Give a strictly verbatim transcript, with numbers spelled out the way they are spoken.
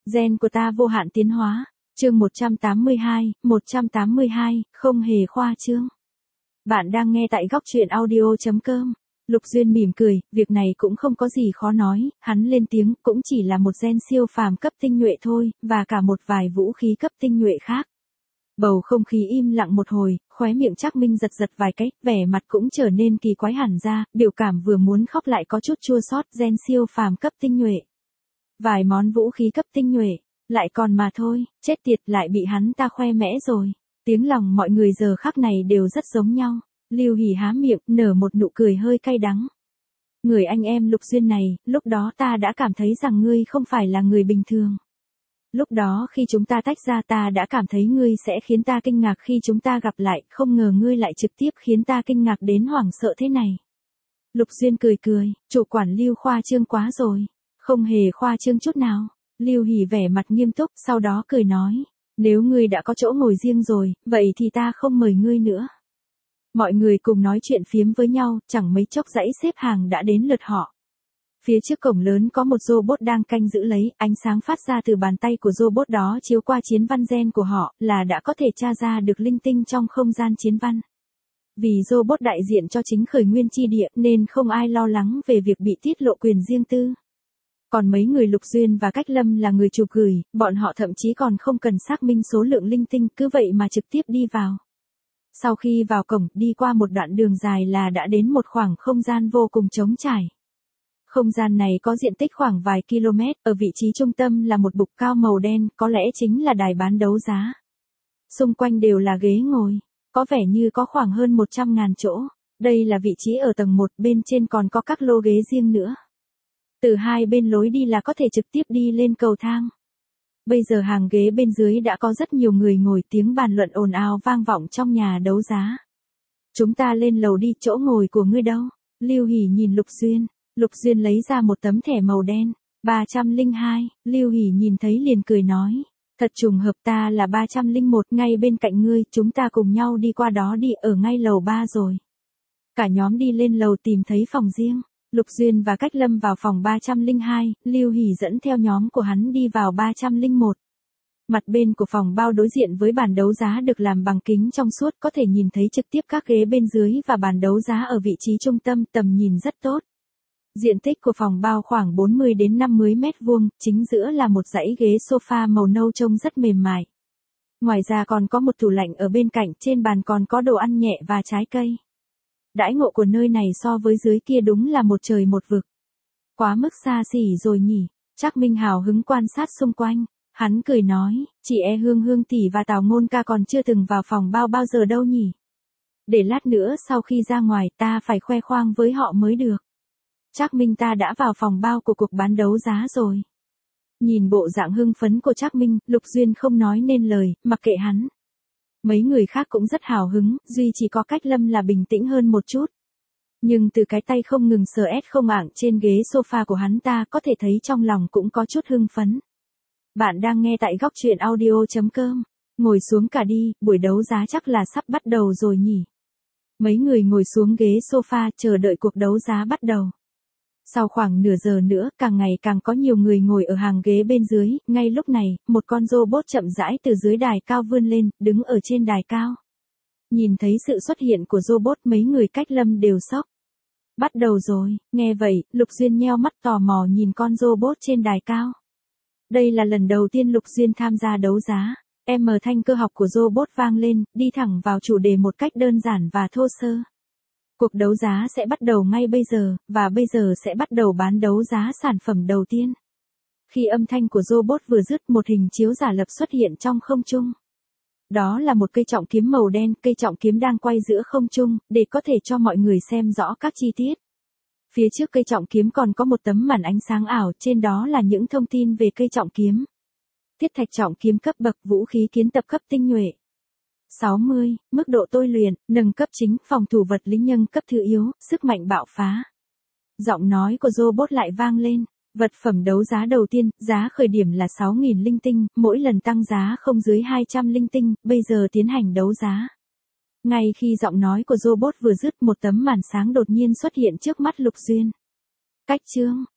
Gen của ta vô hạn tiến hóa. Chương một trăm tám mươi hai, một trăm tám mươi hai, không hề khoa trương. Bạn đang nghe tại góc truyện audio chấm com. Lục Duyên mỉm cười, việc này cũng không có gì khó nói, hắn lên tiếng, cũng chỉ là một gen siêu phàm cấp tinh nhuệ thôi, và cả một vài vũ khí cấp tinh nhuệ khác. Bầu không khí im lặng một hồi, khóe miệng Trác Minh giật giật vài cái, vẻ mặt cũng trở nên kỳ quái hẳn ra, biểu cảm vừa muốn khóc lại có chút chua xót, gen siêu phàm cấp tinh nhuệ. Vài món vũ khí cấp tinh nhuệ, lại còn mà thôi, chết tiệt lại bị hắn ta khoe mẽ rồi. Tiếng lòng mọi người giờ khắc này đều rất giống nhau. Lưu Hỉ há miệng, nở một nụ cười hơi cay đắng. Người anh em Lục Duyên này, lúc đó ta đã cảm thấy rằng ngươi không phải là người bình thường. Lúc đó khi chúng ta tách ra ta đã cảm thấy ngươi sẽ khiến ta kinh ngạc khi chúng ta gặp lại, không ngờ ngươi lại trực tiếp khiến ta kinh ngạc đến hoảng sợ thế này. Lục Duyên cười cười, chủ quản Lưu khoa trương quá rồi. Không hề khoa trương chút nào. Lưu Hỉ vẻ mặt nghiêm túc, sau đó cười nói, nếu ngươi đã có chỗ ngồi riêng rồi, vậy thì ta không mời ngươi nữa. Mọi người cùng nói chuyện phiếm với nhau, chẳng mấy chốc dãy xếp hàng đã đến lượt họ. Phía trước cổng lớn có một robot đang canh giữ lấy, ánh sáng phát ra từ bàn tay của robot đó chiếu qua chiến văn gen của họ, là đã có thể tra ra được linh tinh trong không gian chiến văn. Vì robot đại diện cho chính khởi nguyên chi địa nên không ai lo lắng về việc bị tiết lộ quyền riêng tư. Còn mấy người Lục Duyên và Cách Lâm là người chụp gửi, bọn họ thậm chí còn không cần xác minh số lượng linh tinh, cứ vậy mà trực tiếp đi vào. Sau khi vào cổng, đi qua một đoạn đường dài là đã đến một khoảng không gian vô cùng trống trải. Không gian này có diện tích khoảng vài km, ở vị trí trung tâm là một bục cao màu đen, có lẽ chính là đài bán đấu giá. Xung quanh đều là ghế ngồi, có vẻ như có khoảng hơn một trăm ngàn chỗ. Đây là vị trí ở tầng một, bên trên còn có các lô ghế riêng nữa. Từ hai bên lối đi là có thể trực tiếp đi lên cầu thang. Bây giờ hàng ghế bên dưới đã có rất nhiều người ngồi, tiếng bàn luận ồn ào vang vọng trong nhà đấu giá. Chúng ta lên lầu đi, chỗ ngồi của ngươi đâu? Lưu Hỉ nhìn Lục Duyên. Lục Duyên lấy ra một tấm thẻ màu đen. ba trăm lẻ hai, Lưu Hỉ nhìn thấy liền cười nói. Thật trùng hợp, ta là ba trăm lẻ một, ngay bên cạnh ngươi, chúng ta cùng nhau đi qua đó đi, ở ngay lầu ba rồi. Cả nhóm đi lên lầu tìm thấy phòng riêng. Lục Duyên và Cách Lâm vào phòng ba trăm lẻ hai, Lưu Hỉ dẫn theo nhóm của hắn đi vào ba trăm lẻ một. Mặt bên của phòng bao đối diện với bàn đấu giá được làm bằng kính trong suốt, có thể nhìn thấy trực tiếp các ghế bên dưới và bàn đấu giá ở vị trí trung tâm, tầm nhìn rất tốt. Diện tích của phòng bao khoảng bốn mươi đến năm mươi mét vuông, chính giữa là một dãy ghế sofa màu nâu trông rất mềm mại. Ngoài ra còn có một tủ lạnh ở bên cạnh, trên bàn còn có đồ ăn nhẹ và trái cây. Đãi ngộ của nơi này so với dưới kia đúng là một trời một vực. Quá mức xa xỉ rồi nhỉ. Trác Minh hào hứng quan sát xung quanh. Hắn cười nói, chị e Hương Hương tỷ và Tào Ngôn ca còn chưa từng vào phòng bao bao giờ đâu nhỉ. Để lát nữa sau khi ra ngoài ta phải khoe khoang với họ mới được. Trác Minh, ta đã vào phòng bao của cuộc bán đấu giá rồi. Nhìn bộ dạng hưng phấn của Trác Minh, Lục Duyên không nói nên lời, mặc kệ hắn. Mấy người khác cũng rất hào hứng, duy chỉ có Cách Lâm là bình tĩnh hơn một chút. Nhưng từ cái tay không ngừng sờ ét không ảng trên ghế sofa của hắn ta có thể thấy trong lòng cũng có chút hưng phấn. Bạn đang nghe tại góc truyện audio chấm com. Ngồi xuống cả đi, buổi đấu giá chắc là sắp bắt đầu rồi nhỉ. Mấy người ngồi xuống ghế sofa chờ đợi cuộc đấu giá bắt đầu. Sau khoảng nửa giờ nữa, càng ngày càng có nhiều người ngồi ở hàng ghế bên dưới, ngay lúc này, một con robot chậm rãi từ dưới đài cao vươn lên, đứng ở trên đài cao. Nhìn thấy sự xuất hiện của robot, mấy người Cách Lâm đều sốc. Bắt đầu rồi, nghe vậy, Lục Duyên nheo mắt tò mò nhìn con robot trên đài cao. Đây là lần đầu tiên Lục Duyên tham gia đấu giá. Em mở thanh cơ học của robot vang lên, đi thẳng vào chủ đề một cách đơn giản và thô sơ. Cuộc đấu giá sẽ bắt đầu ngay bây giờ, và bây giờ sẽ bắt đầu bán đấu giá sản phẩm đầu tiên. Khi âm thanh của robot vừa dứt, một hình chiếu giả lập xuất hiện trong không trung. Đó là một cây trọng kiếm màu đen, cây trọng kiếm đang quay giữa không trung, để có thể cho mọi người xem rõ các chi tiết. Phía trước cây trọng kiếm còn có một tấm màn ánh sáng ảo, trên đó là những thông tin về cây trọng kiếm. Thiết thạch trọng kiếm cấp bậc, vũ khí kiến tập cấp tinh nhuệ. sáu mươi, mức độ tôi luyện, nâng cấp chính, phòng thủ vật lý nhân cấp thứ yếu, sức mạnh bạo phá. Giọng nói của robot lại vang lên, vật phẩm đấu giá đầu tiên, giá khởi điểm là sáu nghìn linh tinh, mỗi lần tăng giá không dưới hai trăm linh tinh, bây giờ tiến hành đấu giá. Ngay khi giọng nói của robot vừa dứt, một tấm màn sáng đột nhiên xuất hiện trước mắt Lục Duyên. Cách chương,